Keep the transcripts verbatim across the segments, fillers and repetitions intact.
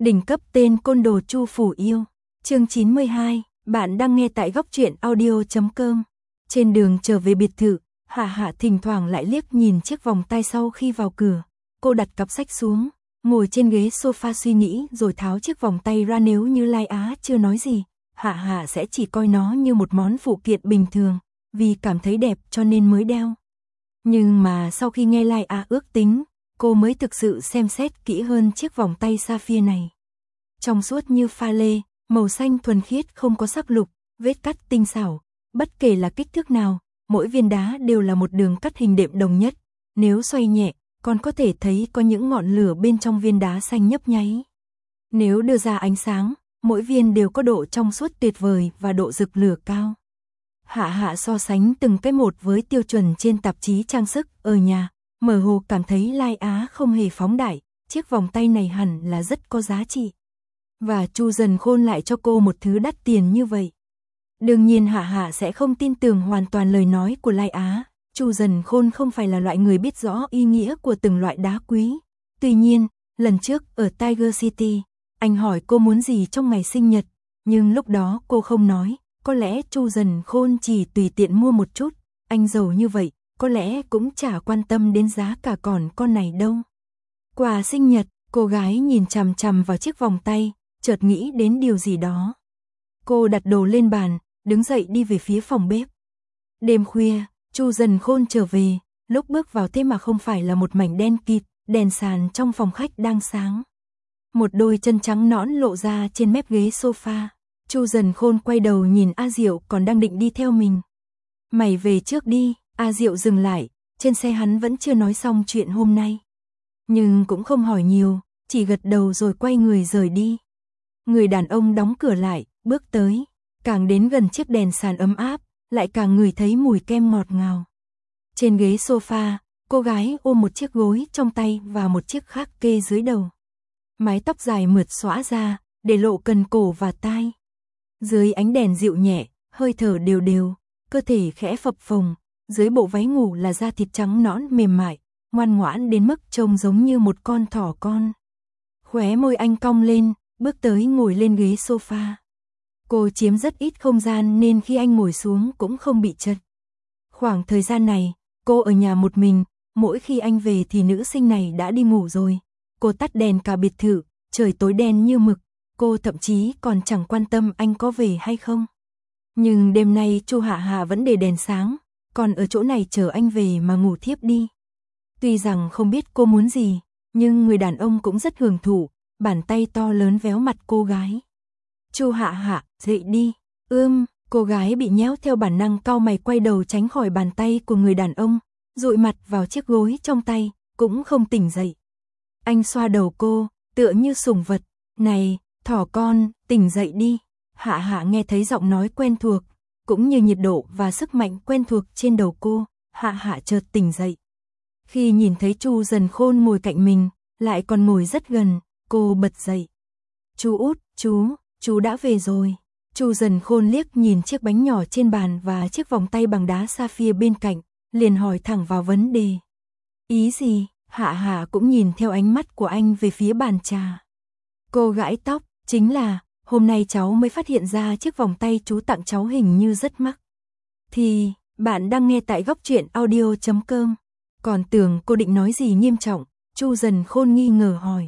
Đỉnh cấp tên côn đồ Chu Phủ Yêu. Chương chín mươi hai, bạn đang nghe tại góc truyện audio chấm com. Trên đường trở về biệt thự, Hạ Hạ thỉnh thoảng lại liếc nhìn chiếc vòng tay sau khi vào cửa. Cô đặt cặp sách xuống, ngồi trên ghế sofa suy nghĩ rồi tháo chiếc vòng tay ra. Nếu như Lai Á chưa nói gì, Hạ Hạ sẽ chỉ coi nó như một món phụ kiện bình thường, vì cảm thấy đẹp cho nên mới đeo. Nhưng mà sau khi nghe Lai Á ước tính, cô mới thực sự xem xét kỹ hơn chiếc vòng tay sapphire này. Trong suốt như pha lê, màu xanh thuần khiết không có sắc lục, vết cắt tinh xảo, bất kể là kích thước nào, mỗi viên đá đều là một đường cắt hình đệm đồng nhất. Nếu xoay nhẹ, còn có thể thấy có những ngọn lửa bên trong viên đá xanh nhấp nháy. Nếu đưa ra ánh sáng, mỗi viên đều có độ trong suốt tuyệt vời và độ rực lửa cao. Hạ Hạ so sánh từng cái một với tiêu chuẩn trên tạp chí trang sức ở nhà, mơ hồ cảm thấy Lai Á không hề phóng đại, chiếc vòng tay này hẳn là rất có giá trị. Và Chu Dần Khôn lại cho cô một thứ đắt tiền như vậy. Đương nhiên Hạ Hạ sẽ không tin tưởng hoàn toàn lời nói của Lai Á. Chu Dần Khôn không phải là loại người biết rõ ý nghĩa của từng loại đá quý. Tuy nhiên, lần trước ở Tiger City, anh hỏi cô muốn gì trong ngày sinh nhật, nhưng lúc đó cô không nói. Có lẽ Chu Dần Khôn chỉ tùy tiện mua một chút, anh giàu như vậy, có lẽ cũng chả quan tâm đến giá cả còn con này đâu. Quà sinh nhật, cô gái nhìn chằm chằm vào chiếc vòng tay, chợt nghĩ đến điều gì đó. Cô đặt đồ lên bàn, đứng dậy đi về phía phòng bếp. Đêm khuya, Chu Dần Khôn trở về, lúc bước vào thế mà không phải là một mảnh đen kịt, đèn sàn trong phòng khách đang sáng. Một đôi chân trắng nõn lộ ra trên mép ghế sofa. Chu Dần Khôn quay đầu nhìn A Diệu còn đang định đi theo mình. Mày về trước đi, A Diệu dừng lại, trên xe hắn vẫn chưa nói xong chuyện hôm nay. Nhưng cũng không hỏi nhiều, chỉ gật đầu rồi quay người rời đi. Người đàn ông đóng cửa lại, bước tới, càng đến gần chiếc đèn sàn ấm áp, lại càng ngửi thấy mùi kem ngọt ngào. Trên ghế sofa, cô gái ôm một chiếc gối trong tay và một chiếc khác kê dưới đầu. Mái tóc dài mượt xõa ra, để lộ cần cổ và tai. Dưới ánh đèn dịu nhẹ, hơi thở đều đều, cơ thể khẽ phập phồng, dưới bộ váy ngủ là da thịt trắng nõn mềm mại, ngoan ngoãn đến mức trông giống như một con thỏ con. Khóe môi anh cong lên, bước tới ngồi lên ghế sofa. Cô chiếm rất ít không gian nên khi anh ngồi xuống cũng không bị chật. Khoảng thời gian này, cô ở nhà một mình, mỗi khi anh về thì nữ sinh này đã đi ngủ rồi. Cô tắt đèn cả biệt thự, trời tối đen như mực, cô thậm chí còn chẳng quan tâm anh có về hay không. Nhưng đêm nay Chu Hạ Hạ vẫn để đèn sáng, còn ở chỗ này chờ anh về mà ngủ thiếp đi. Tuy rằng không biết cô muốn gì, nhưng người đàn ông cũng rất hưởng thụ, bàn tay to lớn véo mặt cô gái. Chu Hạ Hạ, dậy đi. Ưm, cô gái bị nhéo theo bản năng cau mày quay đầu tránh khỏi bàn tay của người đàn ông, dụi mặt vào chiếc gối trong tay, cũng không tỉnh dậy. Anh xoa đầu cô, tựa như sủng vật. Này, thỏ con, tỉnh dậy đi. Hạ Hạ nghe thấy giọng nói quen thuộc, cũng như nhiệt độ và sức mạnh quen thuộc trên đầu cô, Hạ Hạ chợt tỉnh dậy. Khi nhìn thấy Chu Dần Khôn ngồi cạnh mình, lại còn ngồi rất gần, cô bật dậy. Chú út, chú, chú đã về rồi. Chu Dần Khôn liếc nhìn chiếc bánh nhỏ trên bàn và chiếc vòng tay bằng đá sapphire bên cạnh, liền hỏi thẳng vào vấn đề. Ý gì? Hạ Hạ cũng nhìn theo ánh mắt của anh về phía bàn trà. Cô gãi tóc, chính là, hôm nay cháu mới phát hiện ra chiếc vòng tay chú tặng cháu hình như rất mắc. Thì, bạn đang nghe tại góc truyện audio chấm com. Còn tưởng cô định nói gì nghiêm trọng, Chu Dần Khôn nghi ngờ hỏi.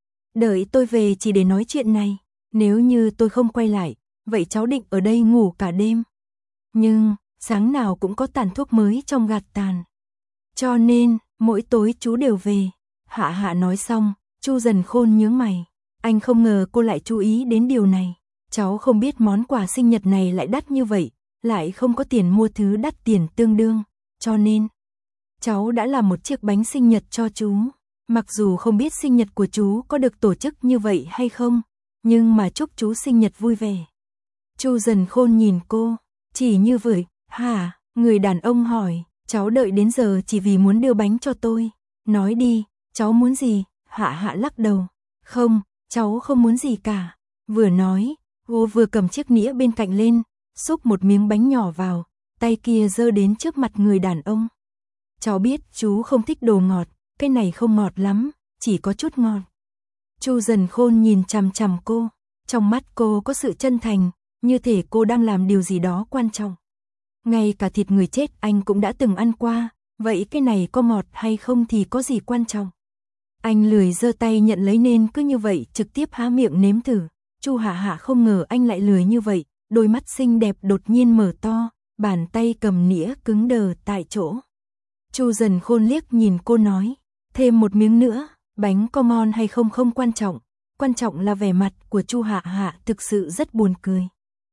Đợi tôi về chỉ để nói chuyện này, nếu như tôi không quay lại, vậy cháu định ở đây ngủ cả đêm. Nhưng, sáng nào cũng có tàn thuốc mới trong gạt tàn. Cho nên, mỗi tối chú đều về. Hạ Hạ nói xong, Chu Dần Khôn nhướng mày. Anh không ngờ cô lại chú ý đến điều này. Cháu không biết món quà sinh nhật này lại đắt như vậy, lại không có tiền mua thứ đắt tiền tương đương. Cho nên, cháu đã làm một chiếc bánh sinh nhật cho chú. Mặc dù không biết sinh nhật của chú có được tổ chức như vậy hay không, nhưng mà chúc chú sinh nhật vui vẻ. Chu Dần Khôn nhìn cô, chỉ như vậy, hả? Người đàn ông hỏi, cháu đợi đến giờ chỉ vì muốn đưa bánh cho tôi. Nói đi, cháu muốn gì? Hạ Hạ lắc đầu. Không, cháu không muốn gì cả. Vừa nói, cô vừa cầm chiếc nĩa bên cạnh lên, xúc một miếng bánh nhỏ vào, tay kia giơ đến trước mặt người đàn ông. Cháu biết chú không thích đồ ngọt, cái này không ngọt lắm, chỉ có chút ngọt. Chu Dần Khôn nhìn chằm chằm cô, trong mắt cô có sự chân thành, như thể cô đang làm điều gì đó quan trọng. Ngay cả thịt người chết anh cũng đã từng ăn qua, vậy cái này có ngọt hay không thì có gì quan trọng. Anh lười giơ tay nhận lấy nên cứ như vậy trực tiếp há miệng nếm thử. Chu Hạ Hạ không ngờ anh lại lười như vậy, đôi mắt xinh đẹp đột nhiên mở to, bàn tay cầm nĩa cứng đờ tại chỗ. Chu Dần Khôn liếc nhìn cô nói, thêm một miếng nữa, bánh có ngon hay không không quan trọng, quan trọng là vẻ mặt của Chu Hạ Hạ thực sự rất buồn cười.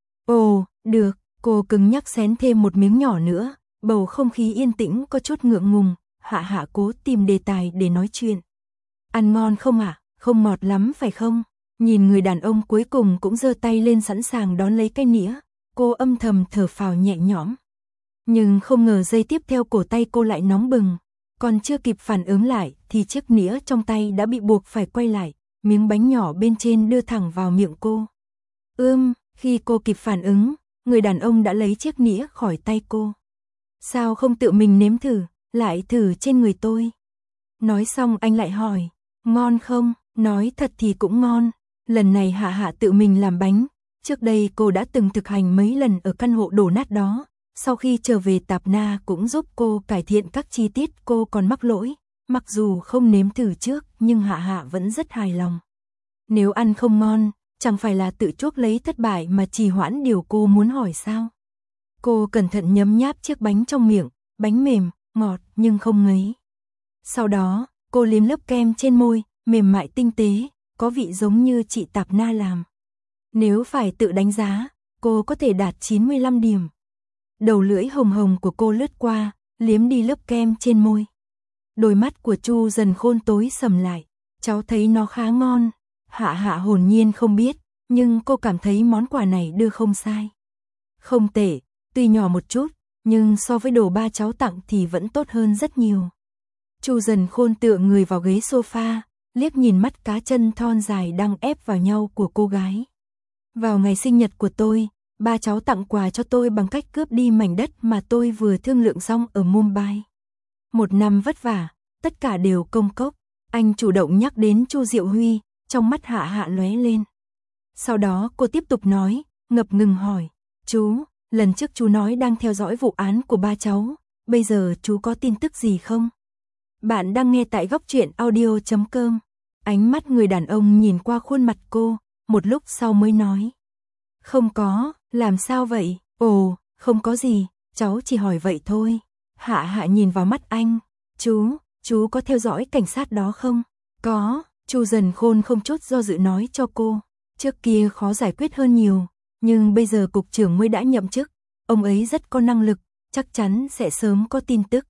Ồ, được, cô cứng nhắc xén thêm một miếng nhỏ nữa, bầu không khí yên tĩnh có chút ngượng ngùng, Hạ Hạ cố tìm đề tài để nói chuyện. Ăn ngon không ạ? À? Không ngọt lắm phải không? Nhìn người đàn ông cuối cùng cũng giơ tay lên sẵn sàng đón lấy cái nĩa, cô âm thầm thở phào nhẹ nhõm. Nhưng không ngờ giây tiếp theo cổ tay cô lại nóng bừng, còn chưa kịp phản ứng lại thì chiếc nĩa trong tay đã bị buộc phải quay lại, miếng bánh nhỏ bên trên đưa thẳng vào miệng cô. Ưm, khi cô kịp phản ứng, người đàn ông đã lấy chiếc nĩa khỏi tay cô. Sao không tự mình nếm thử, lại thử trên người tôi? Nói xong anh lại hỏi, ngon không? Nói thật thì cũng ngon, lần này Hạ Hạ tự mình làm bánh, trước đây cô đã từng thực hành mấy lần ở căn hộ đổ nát đó, sau khi trở về Tạp Na cũng giúp cô cải thiện các chi tiết cô còn mắc lỗi, mặc dù không nếm thử trước nhưng Hạ Hạ vẫn rất hài lòng. Nếu ăn không ngon, chẳng phải là tự chuốc lấy thất bại mà trì hoãn điều cô muốn hỏi sao? Cô cẩn thận nhấm nháp chiếc bánh trong miệng, bánh mềm, ngọt nhưng không ngấy. Sau đó, cô liếm lớp kem trên môi, mềm mại tinh tế, có vị giống như chị Tạp Na làm. Nếu phải tự đánh giá, cô có thể đạt chín mươi lăm điểm. Đầu lưỡi hồng hồng của cô lướt qua, liếm đi lớp kem trên môi. Đôi mắt của Chu Dần Khôn tối sầm lại, cháu thấy nó khá ngon. Hạ Hạ hồn nhiên không biết, nhưng cô cảm thấy món quà này đưa không sai. Không tệ, tuy nhỏ một chút, nhưng so với đồ ba cháu tặng thì vẫn tốt hơn rất nhiều. Chu Dần Khôn tựa người vào ghế sofa, liếc nhìn mắt cá chân thon dài đang ép vào nhau của cô gái. Vào ngày sinh nhật của tôi, ba cháu tặng quà cho tôi bằng cách cướp đi mảnh đất mà tôi vừa thương lượng xong ở Mumbai. Một năm vất vả, tất cả đều công cốc. Anh chủ động nhắc đến Chu Diệu Huy, trong mắt Hạ Hạ lóe lên. Sau đó cô tiếp tục nói, ngập ngừng hỏi, chú, lần trước chú nói đang theo dõi vụ án của ba cháu, bây giờ chú có tin tức gì không? Bạn đang nghe tại góc truyện audio chấm com. Ánh mắt người đàn ông nhìn qua khuôn mặt cô, một lúc sau mới nói. Không có, làm sao vậy? Ồ, không có gì, cháu chỉ hỏi vậy thôi. Hạ Hạ nhìn vào mắt anh. Chú, chú có theo dõi cảnh sát đó không? Có, Chu Dần Khôn không chút do dự nói cho cô. Trước kia khó giải quyết hơn nhiều, nhưng bây giờ cục trưởng mới đã nhậm chức. Ông ấy rất có năng lực, chắc chắn sẽ sớm có tin tức.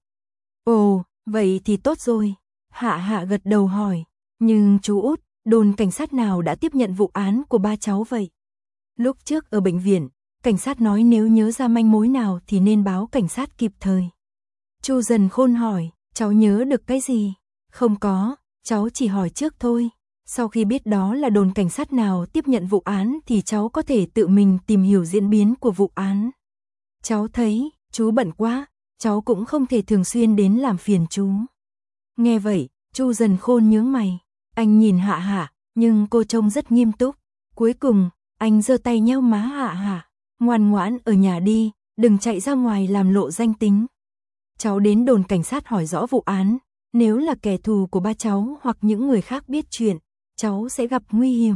Ồ, vậy thì tốt rồi. Hạ Hạ gật đầu hỏi. Nhưng chú út, đồn cảnh sát nào đã tiếp nhận vụ án của ba cháu vậy? Lúc trước ở bệnh viện, cảnh sát nói nếu nhớ ra manh mối nào thì nên báo cảnh sát kịp thời. Chu Dần Khôn hỏi, cháu nhớ được cái gì? Không có, cháu chỉ hỏi trước thôi. Sau khi biết đó là đồn cảnh sát nào tiếp nhận vụ án thì cháu có thể tự mình tìm hiểu diễn biến của vụ án. Cháu thấy, chú bận quá, cháu cũng không thể thường xuyên đến làm phiền chú. Nghe vậy, Chu Dần Khôn nhướng mày. Anh nhìn Hạ Hạ, nhưng cô trông rất nghiêm túc. Cuối cùng, anh giơ tay nhéo má Hạ Hạ. Ngoan ngoãn ở nhà đi, đừng chạy ra ngoài làm lộ danh tính. Cháu đến đồn cảnh sát hỏi rõ vụ án. Nếu là kẻ thù của ba cháu hoặc những người khác biết chuyện, cháu sẽ gặp nguy hiểm.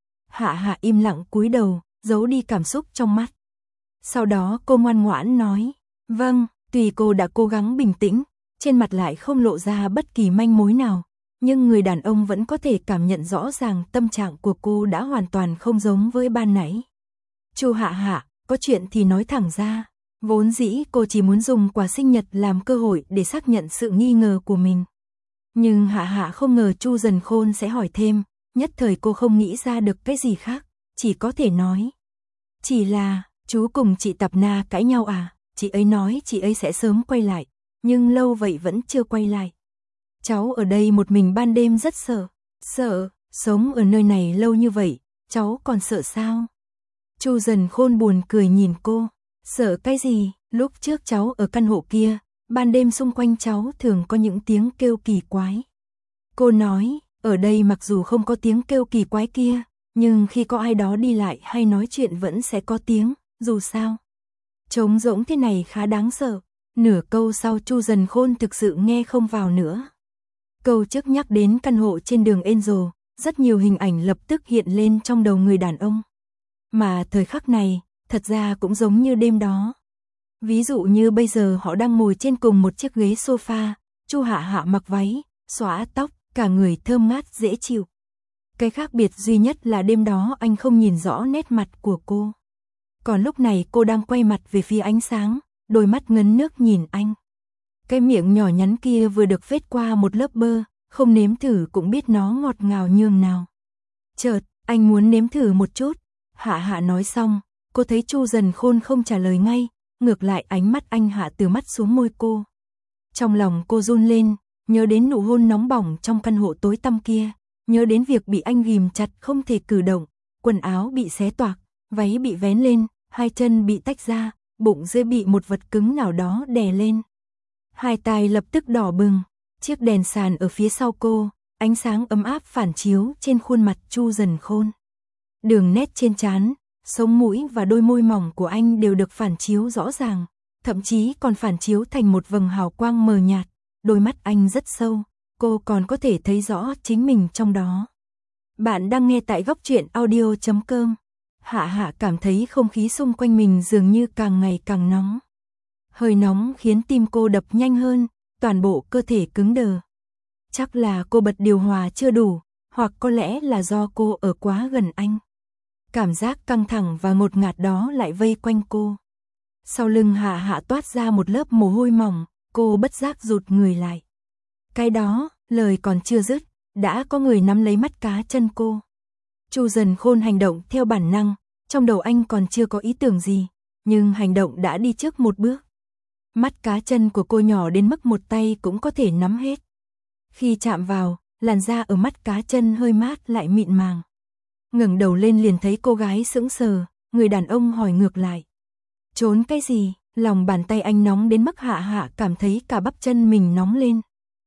Hạ Hạ im lặng cúi đầu, giấu đi cảm xúc trong mắt. Sau đó cô ngoan ngoãn nói, vâng, tuy cô đã cố gắng bình tĩnh, trên mặt lại không lộ ra bất kỳ manh mối nào, nhưng người đàn ông vẫn có thể cảm nhận rõ ràng tâm trạng của cô đã hoàn toàn không giống với ban nãy. Chu Hạ Hạ, có chuyện thì nói thẳng ra. Vốn dĩ cô chỉ muốn dùng quà sinh nhật làm cơ hội để xác nhận sự nghi ngờ của mình. Nhưng Hạ Hạ không ngờ Chu Dần Khôn sẽ hỏi thêm, nhất thời cô không nghĩ ra được cái gì khác, chỉ có thể nói. Chỉ là, chú cùng chị Tạp Na cãi nhau à, chị ấy nói chị ấy sẽ sớm quay lại, nhưng lâu vậy vẫn chưa quay lại. Cháu ở đây một mình ban đêm rất sợ, sợ, sống ở nơi này lâu như vậy, cháu còn sợ sao? Chu Dần Khôn buồn cười nhìn cô. Sợ cái gì, lúc trước cháu ở căn hộ kia, ban đêm xung quanh cháu thường có những tiếng kêu kỳ quái. Cô nói, Ở đây mặc dù không có tiếng kêu kỳ quái kia, nhưng khi có ai đó đi lại hay nói chuyện vẫn sẽ có tiếng, dù sao. Trống rỗng thế này khá đáng sợ. Nửa câu sau Chu Dần Khôn thực sự nghe không vào nữa. Câu trước nhắc đến căn hộ trên đường Angel, rất nhiều hình ảnh lập tức hiện lên trong đầu người đàn ông. Mà thời khắc này, thật ra cũng giống như đêm đó. Ví dụ như bây giờ họ đang ngồi trên cùng một chiếc ghế sofa, Chu Hạ Hạ mặc váy, xõa tóc, cả người thơm ngát dễ chịu. Cái khác biệt duy nhất là đêm đó anh không nhìn rõ nét mặt của cô. Còn lúc này cô đang quay mặt về phía ánh sáng, đôi mắt ngấn nước nhìn anh. Cái miệng nhỏ nhắn kia vừa được phết qua một lớp bơ, không nếm thử cũng biết nó ngọt ngào nhường nào. Chợt, anh muốn nếm thử một chút. Hạ Hạ nói xong, cô thấy Chu Dần Khôn không trả lời ngay, ngược lại ánh mắt anh hạ từ mắt xuống môi cô. Trong lòng cô run lên, nhớ đến nụ hôn nóng bỏng trong căn hộ tối tăm kia, nhớ đến việc bị anh ghìm chặt không thể cử động, quần áo bị xé toạc, váy bị vén lên, hai chân bị tách ra, bụng dưới bị một vật cứng nào đó đè lên. Hai tai lập tức đỏ bừng, chiếc đèn sàn ở phía sau cô, ánh sáng ấm áp phản chiếu trên khuôn mặt Chu Dần Khôn. Đường nét trên trán, sống mũi và đôi môi mỏng của anh đều được phản chiếu rõ ràng, thậm chí còn phản chiếu thành một vầng hào quang mờ nhạt, đôi mắt anh rất sâu, cô còn có thể thấy rõ chính mình trong đó. Bạn đang nghe tại góc truyện audio chấm com. Hạ Hạ cảm thấy không khí xung quanh mình dường như càng ngày càng nóng. Hơi nóng khiến tim cô đập nhanh hơn, toàn bộ cơ thể cứng đờ. Chắc là cô bật điều hòa chưa đủ, hoặc có lẽ là do cô ở quá gần anh. Cảm giác căng thẳng và ngột ngạt đó lại vây quanh cô. Sau lưng Hạ Hạ toát ra một lớp mồ hôi mỏng, cô bất giác rụt người lại. Cái đó, lời còn chưa dứt, đã có người nắm lấy mắt cá chân cô. Chu Dần Khôn hành động theo bản năng, trong đầu anh còn chưa có ý tưởng gì, nhưng hành động đã đi trước một bước. Mắt cá chân của cô nhỏ đến mức một tay cũng có thể nắm hết. Khi chạm vào, làn da ở mắt cá chân hơi mát lại mịn màng. Ngẩng đầu lên liền thấy cô gái sững sờ, người đàn ông hỏi ngược lại. Trốn cái gì? Lòng bàn tay anh nóng đến mức Hạ Hạ cảm thấy cả bắp chân mình nóng lên.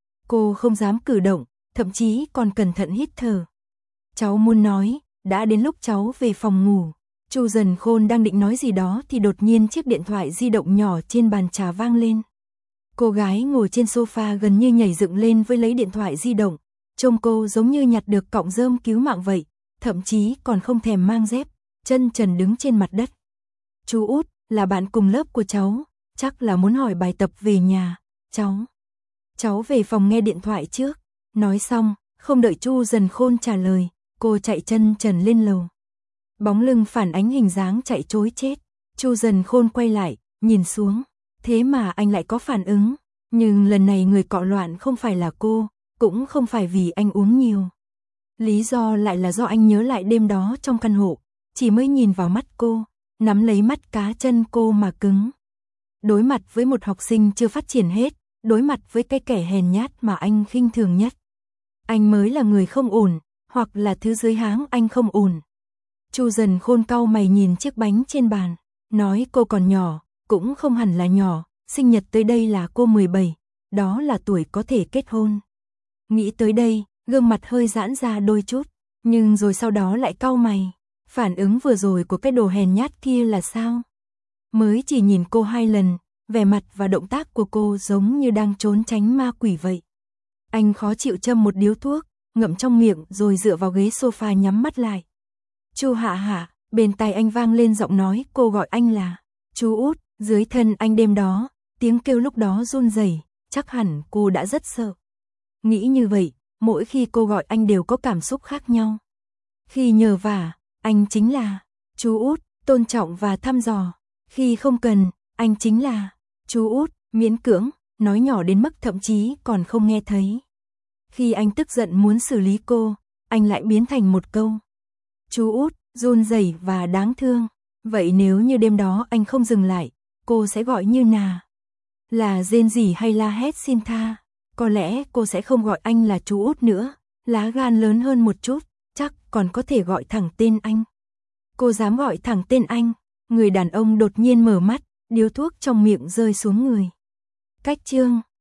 Cô không dám cử động, thậm chí còn cẩn thận hít thở. Cháu muốn nói, đã đến lúc cháu về phòng ngủ. Chu Dần Khôn đang định nói gì đó thì đột nhiên chiếc điện thoại di động nhỏ trên bàn trà vang lên. Cô gái ngồi trên sofa gần như nhảy dựng lên với lấy điện thoại di động. Trông cô giống như nhặt được cọng rơm cứu mạng vậy, thậm chí còn không thèm mang dép, chân trần đứng trên mặt đất. Chú Út, là bạn cùng lớp của cháu, chắc là muốn hỏi bài tập về nhà, cháu. Cháu về phòng nghe điện thoại trước. Nói xong, không đợi Chu Dần Khôn trả lời, cô chạy chân trần lên lầu. Bóng lưng phản ánh hình dáng chạy trối chết. Chu Dần Khôn quay lại, nhìn xuống. Thế mà anh lại có phản ứng. Nhưng lần này người cọ loạn không phải là cô, cũng không phải vì anh uống nhiều. Lý do lại là do anh nhớ lại đêm đó trong căn hộ, chỉ mới nhìn vào mắt cô, nắm lấy mắt cá chân cô mà cứng. Đối mặt với một học sinh chưa phát triển hết, đối mặt với cái kẻ hèn nhát mà anh khinh thường nhất. Anh mới là người không ổn, hoặc là thứ dưới háng anh không ổn. Chu Dần Khôn cau mày nhìn chiếc bánh trên bàn, nói cô còn nhỏ, cũng không hẳn là nhỏ, sinh nhật tới đây là cô mười bảy, đó là tuổi có thể kết hôn. Nghĩ tới đây, gương mặt hơi giãn ra đôi chút, nhưng rồi sau đó lại cau mày, phản ứng vừa rồi của cái đồ hèn nhát kia là sao? Mới chỉ nhìn cô hai lần, vẻ mặt và động tác của cô giống như đang trốn tránh ma quỷ vậy. Anh khó chịu châm một điếu thuốc, ngậm trong miệng rồi dựa vào ghế sofa nhắm mắt lại. Chu Hạ Hạ, bên tai anh vang lên giọng nói cô gọi anh là chú Út, dưới thân anh đêm đó, tiếng kêu lúc đó run rẩy, chắc hẳn cô đã rất sợ. Nghĩ như vậy, mỗi khi cô gọi anh đều có cảm xúc khác nhau. Khi nhờ vả, anh chính là chú Út, tôn trọng và thăm dò. Khi không cần, anh chính là chú Út, miễn cưỡng, nói nhỏ đến mức thậm chí còn không nghe thấy. Khi anh tức giận muốn xử lý cô, anh lại biến thành một câu chú Út, run rẩy và đáng thương. Vậy nếu như đêm đó anh không dừng lại, cô sẽ gọi như nào? Là rên rỉ hay la hét xin tha? Có lẽ cô sẽ không gọi anh là chú Út nữa, lá gan lớn hơn một chút, chắc còn có thể gọi thẳng tên anh. Cô dám gọi thẳng tên anh. Người đàn ông đột nhiên mở mắt, điếu thuốc trong miệng rơi xuống người. Cách chương